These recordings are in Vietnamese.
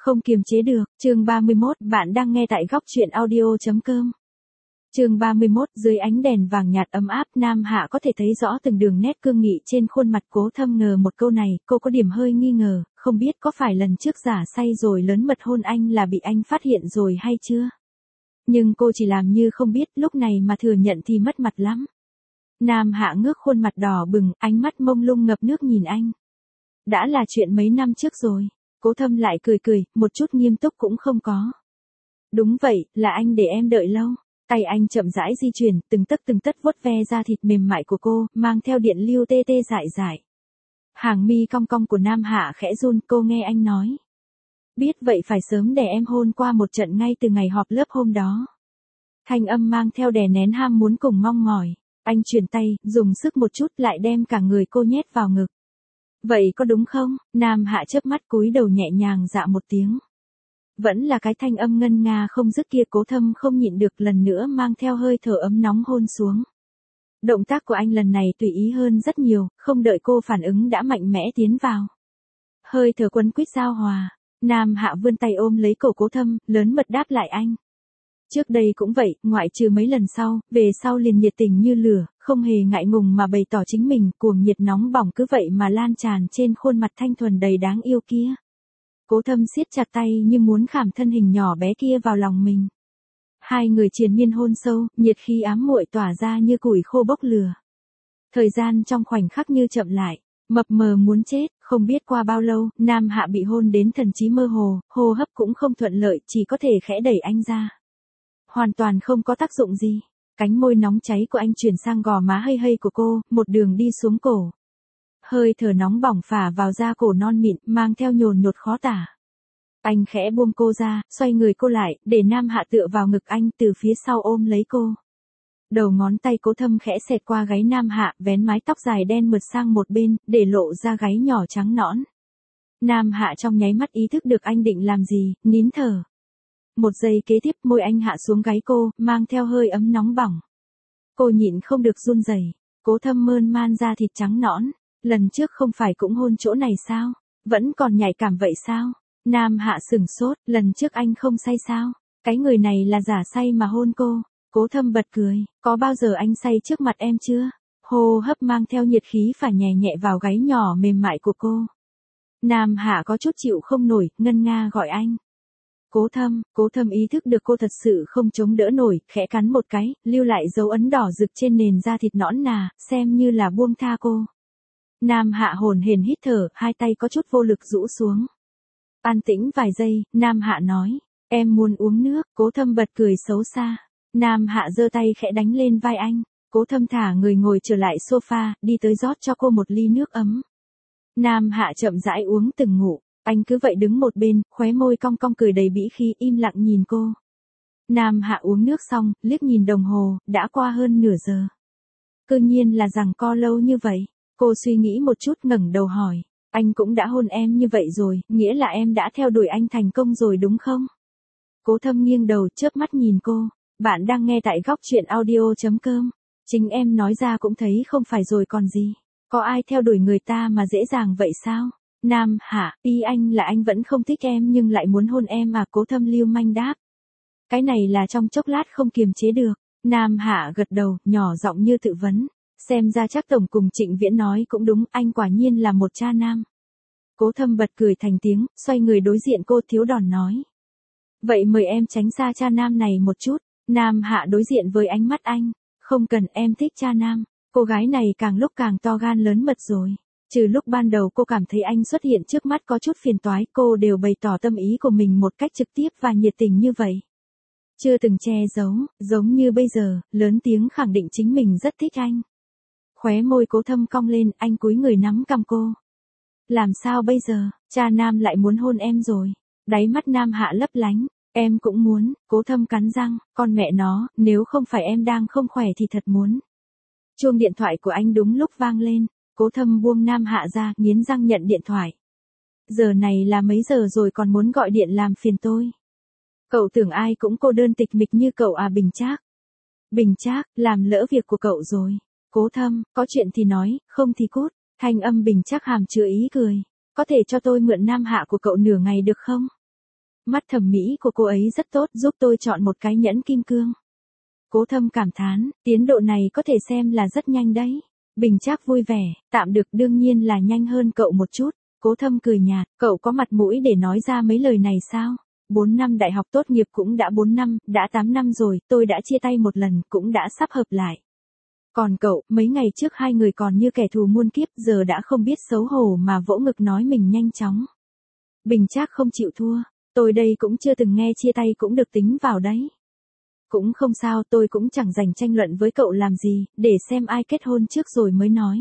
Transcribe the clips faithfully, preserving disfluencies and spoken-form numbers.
Không kiềm chế được, chương ba mươi mốt, bạn đang nghe tại góc truyện audio.com. Chương ba mươi mốt, dưới ánh đèn vàng nhạt ấm áp, Nam Hạ có thể thấy rõ từng đường nét cương nghị trên khuôn mặt. Cố Thâm ngờ một câu này, cô có điểm hơi nghi ngờ, không biết có phải lần trước giả say rồi lớn mật hôn anh là bị anh phát hiện rồi hay chưa. Nhưng cô chỉ làm như không biết, lúc này mà thừa nhận thì mất mặt lắm. Nam Hạ ngước khuôn mặt đỏ bừng, ánh mắt mông lung ngập nước nhìn anh. Đã là chuyện mấy năm trước rồi. Cố Thâm lại cười cười, một chút nghiêm túc cũng không có. Đúng vậy, là anh để em đợi lâu. Tay anh chậm rãi di chuyển, từng tấc từng tấc vuốt ve da thịt mềm mại của cô, mang theo điện lưu tê tê dại dại. Hàng mi cong cong của Nam Hạ khẽ run, cô nghe anh nói. Biết vậy phải sớm để em hôn qua một trận ngay từ ngày họp lớp hôm đó. Thanh âm mang theo đè nén ham muốn cùng mong mỏi. Anh chuyển tay, dùng sức một chút lại đem cả người cô nhét vào ngực. Vậy có đúng không? Nam Hạ chớp mắt cúi đầu nhẹ nhàng dạ một tiếng. Vẫn là cái thanh âm ngân nga không dứt kia. Cố Thâm không nhịn được, lần nữa mang theo hơi thở ấm nóng hôn xuống. Động tác của anh lần này tùy ý hơn rất nhiều, không đợi cô phản ứng đã mạnh mẽ tiến vào. Hơi thở quấn quýt giao hòa. Nam Hạ vươn tay ôm lấy cổ Cố Thâm, lớn mật đáp lại anh. Trước đây cũng vậy, ngoại trừ mấy lần sau, về sau liền nhiệt tình như lửa, không hề ngại ngùng mà bày tỏ chính mình, cuồng nhiệt nóng bỏng cứ vậy mà lan tràn trên khuôn mặt thanh thuần đầy đáng yêu kia. Cố Thâm siết chặt tay như muốn khảm thân hình nhỏ bé kia vào lòng mình. Hai người triền miên hôn sâu, nhiệt khí ám muội tỏa ra như củi khô bốc lửa. Thời gian trong khoảnh khắc như chậm lại, mập mờ muốn chết, không biết qua bao lâu, Nam Hạ bị hôn đến thần trí mơ hồ, hô hấp cũng không thuận lợi, chỉ có thể khẽ đẩy anh ra. Hoàn toàn không có tác dụng gì. Cánh môi nóng cháy của anh chuyển sang gò má hây hây của cô, một đường đi xuống cổ. Hơi thở nóng bỏng phả vào da cổ non mịn, mang theo nhồn nhột khó tả. Anh khẽ buông cô ra, xoay người cô lại, để Nam Hạ tựa vào ngực anh, từ phía sau ôm lấy cô. Đầu ngón tay Cố Thâm khẽ xẹt qua gáy Nam Hạ, vén mái tóc dài đen mượt sang một bên, để lộ ra gáy nhỏ trắng nõn. Nam Hạ trong nháy mắt ý thức được anh định làm gì, nín thở. Một giây kế tiếp, môi anh hạ xuống gáy cô, mang theo hơi ấm nóng bỏng. Cô nhịn không được run rẩy. Cố Thâm mơn man da thịt trắng nõn. Lần trước không phải cũng hôn chỗ này sao? Vẫn còn nhạy cảm vậy sao? Nam Hạ sửng sốt, lần trước anh không say sao? Cái người này là giả say mà hôn cô. Cố Thâm bật cười, có bao giờ anh say trước mặt em chưa? Hô hấp mang theo nhiệt khí phả nhẹ nhẹ vào gáy nhỏ mềm mại của cô. Nam Hạ có chút chịu không nổi, ngân nga gọi anh. Cố Thâm, Cố Thâm ý thức được cô thật sự không chống đỡ nổi, khẽ cắn một cái, lưu lại dấu ấn đỏ rực trên nền da thịt nõn nà, xem như là buông tha cô. Nam Hạ hồn hển hít thở, hai tay có chút vô lực rũ xuống. An tĩnh vài giây, Nam Hạ nói, em muốn uống nước. Cố Thâm bật cười xấu xa. Nam Hạ giơ tay khẽ đánh lên vai anh. Cố Thâm thả người ngồi trở lại sofa, đi tới rót cho cô một ly nước ấm. Nam Hạ chậm rãi uống từng ngụm. Anh cứ vậy đứng một bên, khóe môi cong cong cười đầy bĩ khí, im lặng nhìn cô. Nam Hạ uống nước xong, liếc nhìn đồng hồ, đã qua hơn nửa giờ. Cơ nhiên là giằng co lâu như vậy. Cô suy nghĩ một chút, ngẩng đầu hỏi. Anh cũng đã hôn em như vậy rồi, nghĩa là em đã theo đuổi anh thành công rồi đúng không? Cố Thâm nghiêng đầu, chớp mắt nhìn cô. Bạn đang nghe tại góc truyện audio.com. Chính em nói ra cũng thấy không phải rồi còn gì. Có ai theo đuổi người ta mà dễ dàng vậy sao? Nam Hạ, ý anh là anh vẫn không thích em nhưng lại muốn hôn em à? Cố Thâm lưu manh đáp. Cái này là trong chốc lát không kiềm chế được. Nam Hạ gật đầu, nhỏ giọng như tự vấn. Xem ra chắc Tổng cùng Trịnh Viễn nói cũng đúng, anh quả nhiên là một cha nam. Cố Thâm bật cười thành tiếng, xoay người đối diện cô, thiếu đòn nói. Vậy mời em tránh xa cha nam này một chút. Nam Hạ đối diện với ánh mắt anh. Không cần, em thích cha nam. Cô gái này càng lúc càng to gan lớn mật rồi. Trừ lúc ban đầu cô cảm thấy anh xuất hiện trước mắt có chút phiền toái, cô đều bày tỏ tâm ý của mình một cách trực tiếp và nhiệt tình như vậy. Chưa từng che giấu, giống như bây giờ, lớn tiếng khẳng định chính mình rất thích anh. Khóe môi Cố Thâm cong lên, anh cúi người nắm cằm cô. Làm sao bây giờ, cha nam lại muốn hôn em rồi. Đáy mắt Nam Hạ lấp lánh, em cũng muốn. Cố Thâm cắn răng, con mẹ nó, nếu không phải em đang không khỏe thì thật muốn. Chuông điện thoại của anh đúng lúc vang lên. Cố Thâm buông Nam Hạ ra, nghiến răng nhận điện thoại. Giờ này là mấy giờ rồi còn muốn gọi điện làm phiền tôi? Cậu tưởng ai cũng cô đơn tịch mịch như cậu à? Bình Trác. Bình Trác, làm lỡ việc của cậu rồi. Cố Thâm, có chuyện thì nói, không thì cút. Thanh âm Bình Trác hàm chứa ý cười. Có thể cho tôi mượn Nam Hạ của cậu nửa ngày được không? Mắt thẩm mỹ của cô ấy rất tốt, giúp tôi chọn một cái nhẫn kim cương. Cố Thâm cảm thán, tiến độ này có thể xem là rất nhanh đấy. Bình Trác vui vẻ, tạm được, đương nhiên là nhanh hơn cậu một chút. Cố Thâm cười nhạt, cậu có mặt mũi để nói ra mấy lời này sao? Bốn năm đại học tốt nghiệp cũng đã bốn năm, đã tám năm rồi, tôi đã chia tay một lần, cũng đã sắp hợp lại. Còn cậu, mấy ngày trước hai người còn như kẻ thù muôn kiếp, giờ đã không biết xấu hổ mà vỗ ngực nói mình nhanh chóng. Bình Trác không chịu thua, tôi đây cũng chưa từng nghe chia tay cũng được tính vào đấy. Cũng không sao, tôi cũng chẳng dành tranh luận với cậu làm gì, để xem ai kết hôn trước rồi mới nói.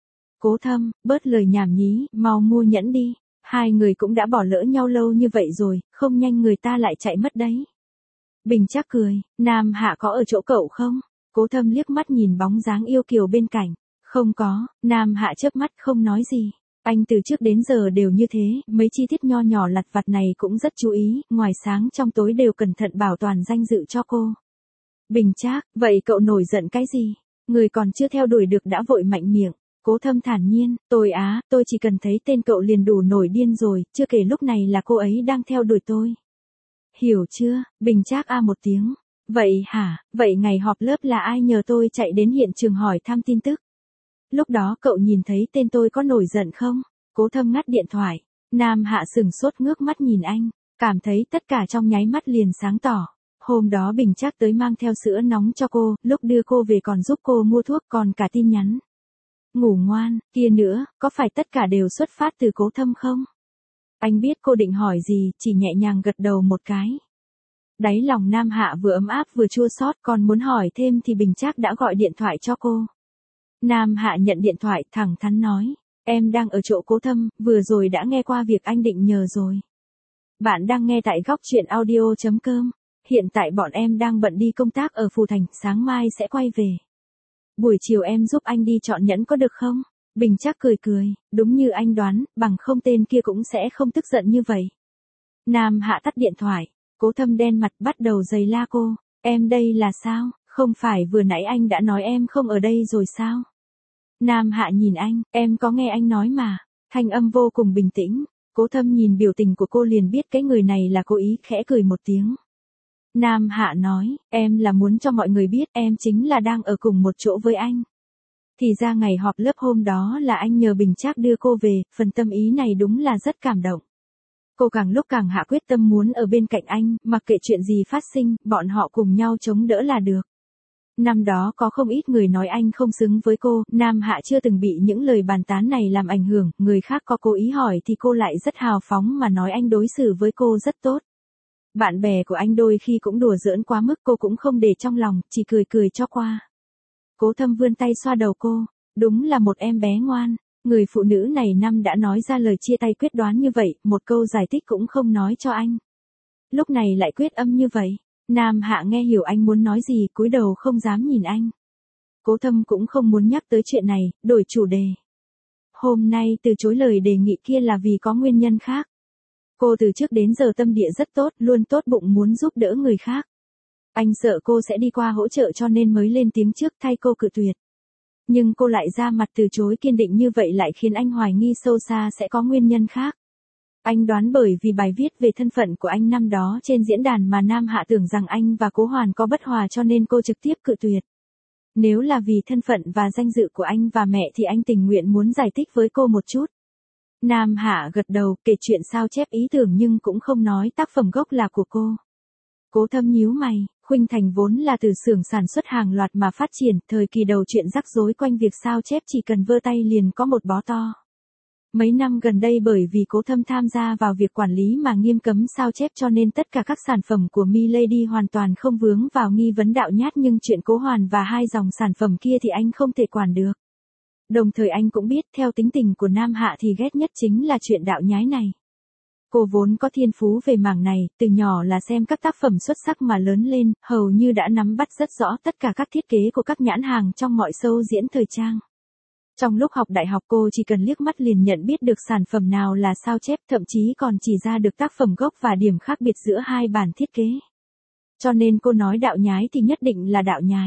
Cố Thâm, bớt lời nhảm nhí, mau mua nhẫn đi. Hai người cũng đã bỏ lỡ nhau lâu như vậy rồi, không nhanh người ta lại chạy mất đấy. Bình Trác cười, Nam Hạ có ở chỗ cậu không? Cố Thâm liếc mắt nhìn bóng dáng yêu kiều bên cạnh. Không có, Nam Hạ chớp mắt không nói gì. Anh từ trước đến giờ đều như thế, mấy chi tiết nho nhỏ lặt vặt này cũng rất chú ý, ngoài sáng trong tối đều cẩn thận bảo toàn danh dự cho cô. Bình Trác, vậy cậu nổi giận cái gì? Người còn chưa theo đuổi được đã vội mạnh miệng. Cố Thâm thản nhiên, tôi á, tôi chỉ cần thấy tên cậu liền đủ nổi điên rồi, chưa kể lúc này là cô ấy đang theo đuổi tôi. Hiểu chưa? Bình Trác a một tiếng. Vậy hả, vậy ngày họp lớp là ai nhờ tôi chạy đến hiện trường hỏi thăm tin tức? Lúc đó cậu nhìn thấy tên tôi có nổi giận không? Cố Thâm ngắt điện thoại. Nam Hạ sừng sốt ngước mắt nhìn anh, cảm thấy tất cả trong nháy mắt liền sáng tỏ. Hôm đó Bình Trác tới mang theo sữa nóng cho cô, lúc đưa cô về còn giúp cô mua thuốc, còn cả tin nhắn. Ngủ ngoan, kia nữa, có phải tất cả đều xuất phát từ Cố Thâm không? Anh biết cô định hỏi gì, chỉ nhẹ nhàng gật đầu một cái. Đáy lòng Nam Hạ vừa ấm áp vừa chua xót, còn muốn hỏi thêm thì Bình Trác đã gọi điện thoại cho cô. Nam Hạ nhận điện thoại, thẳng thắn nói, em đang ở chỗ Cố Thâm, vừa rồi đã nghe qua việc anh định nhờ rồi. Bạn đang nghe tại góc truyện audio chấm com. Hiện tại bọn em đang bận đi công tác ở Phù Thành, sáng mai sẽ quay về. Buổi chiều em giúp anh đi chọn nhẫn có được không? Bình Trác cười cười, đúng như anh đoán, bằng không tên kia cũng sẽ không tức giận như vậy. Nam Hạ tắt điện thoại, Cố Thâm đen mặt bắt đầu giày la cô, em đây là sao, không phải vừa nãy anh đã nói em không ở đây rồi sao? Nam Hạ nhìn anh, em có nghe anh nói mà, thanh âm vô cùng bình tĩnh. Cố Thâm nhìn biểu tình của cô liền biết cái người này là cố ý, khẽ cười một tiếng. Nam Hạ nói, em là muốn cho mọi người biết em chính là đang ở cùng một chỗ với anh. Thì ra ngày họp lớp hôm đó là anh nhờ Bình Trác đưa cô về, phần tâm ý này đúng là rất cảm động. Cô càng lúc càng hạ quyết tâm muốn ở bên cạnh anh, mặc kệ chuyện gì phát sinh, bọn họ cùng nhau chống đỡ là được. Năm đó có không ít người nói anh không xứng với cô, Nam Hạ chưa từng bị những lời bàn tán này làm ảnh hưởng, người khác có cố ý hỏi thì cô lại rất hào phóng mà nói anh đối xử với cô rất tốt. Bạn bè của anh đôi khi cũng đùa giỡn quá mức, cô cũng không để trong lòng, chỉ cười cười cho qua. Cố Thâm vươn tay xoa đầu cô, đúng là một em bé ngoan. Người phụ nữ này năm đã nói ra lời chia tay quyết đoán như vậy, một câu giải thích cũng không nói cho anh. Lúc này lại quyết âm như vậy. Nam Hạ nghe hiểu anh muốn nói gì, cúi đầu không dám nhìn anh. Cố Thâm cũng không muốn nhắc tới chuyện này, đổi chủ đề. Hôm nay từ chối lời đề nghị kia là vì có nguyên nhân khác. Cô từ trước đến giờ tâm địa rất tốt, luôn tốt bụng muốn giúp đỡ người khác. Anh sợ cô sẽ đi qua hỗ trợ cho nên mới lên tiếng trước thay cô cự tuyệt. Nhưng cô lại ra mặt từ chối kiên định như vậy lại khiến anh hoài nghi sâu xa sẽ có nguyên nhân khác. Anh đoán bởi vì bài viết về thân phận của anh năm đó trên diễn đàn mà Nam Hạ tưởng rằng anh và Cố Hoàn có bất hòa cho nên cô trực tiếp cự tuyệt. Nếu là vì thân phận và danh dự của anh và mẹ thì anh tình nguyện muốn giải thích với cô một chút. Nam Hạ gật đầu, kể chuyện sao chép ý tưởng nhưng cũng không nói tác phẩm gốc là của cô. Cố Thâm nhíu mày, Khuynh Thành vốn là từ xưởng sản xuất hàng loạt mà phát triển, thời kỳ đầu chuyện rắc rối quanh việc sao chép chỉ cần vơ tay liền có một bó to. Mấy năm gần đây bởi vì Cố Thâm tham gia vào việc quản lý mà nghiêm cấm sao chép cho nên tất cả các sản phẩm của Milady hoàn toàn không vướng vào nghi vấn đạo nhát, nhưng chuyện Cố Hoàn và hai dòng sản phẩm kia thì anh không thể quản được. Đồng thời anh cũng biết theo tính tình của Nam Hạ thì ghét nhất chính là chuyện đạo nhái này. Cô vốn có thiên phú về mảng này, từ nhỏ là xem các tác phẩm xuất sắc mà lớn lên, hầu như đã nắm bắt rất rõ tất cả các thiết kế của các nhãn hàng trong mọi show diễn thời trang. Trong lúc học đại học cô chỉ cần liếc mắt liền nhận biết được sản phẩm nào là sao chép, thậm chí còn chỉ ra được tác phẩm gốc và điểm khác biệt giữa hai bản thiết kế. Cho nên cô nói đạo nhái thì nhất định là đạo nhái.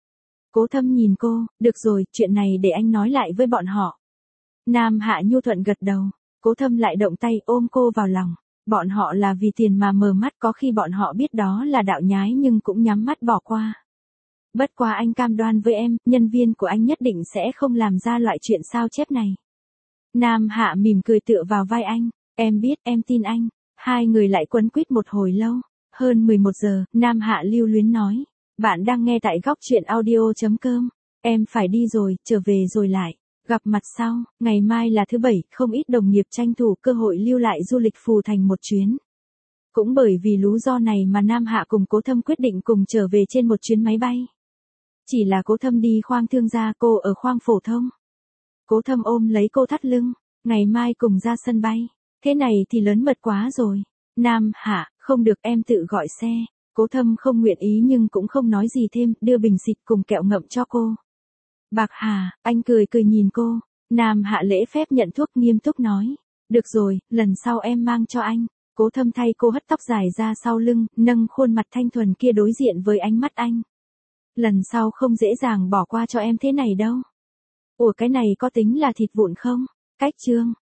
Cố Thâm nhìn cô, được rồi, chuyện này để anh nói lại với bọn họ. Nam Hạ nhu thuận gật đầu, Cố Thâm lại động tay ôm cô vào lòng. Bọn họ là vì tiền mà mờ mắt, có khi bọn họ biết đó là đạo nhái nhưng cũng nhắm mắt bỏ qua. Bất quá anh cam đoan với em, nhân viên của anh nhất định sẽ không làm ra loại chuyện sao chép này. Nam Hạ mỉm cười tựa vào vai anh, em biết, em tin anh. Hai người lại quấn quýt một hồi lâu. Hơn mười một giờ, Nam Hạ lưu luyến nói. Bạn đang nghe tại góc chuyện audio.com. Em phải đi rồi, trở về rồi lại. Gặp mặt sau, ngày mai là thứ bảy, không ít đồng nghiệp tranh thủ cơ hội lưu lại du lịch Phù Thành một chuyến. Cũng bởi vì lý do này mà Nam Hạ cùng Cố Thâm quyết định cùng trở về trên một chuyến máy bay. Chỉ là Cố Thâm đi khoang thương gia, cô ở khoang phổ thông. Cố Thâm ôm lấy cô thắt lưng, ngày mai cùng ra sân bay. Thế này thì lớn mật quá rồi. Nam Hạ, không được, em tự gọi xe. Cố Thâm không nguyện ý nhưng cũng không nói gì thêm, đưa bình xịt cùng kẹo ngậm cho cô. Bạc Hà, anh cười cười nhìn cô. Nam Hạ lễ phép nhận thuốc, nghiêm túc nói. Được rồi, lần sau em mang cho anh. Cố Thâm thay cô hất tóc dài ra sau lưng, nâng khuôn mặt thanh thuần kia đối diện với ánh mắt anh. Lần sau không dễ dàng bỏ qua cho em thế này đâu. Ủa, cái này có tính là thịt vụn không? Cách chương.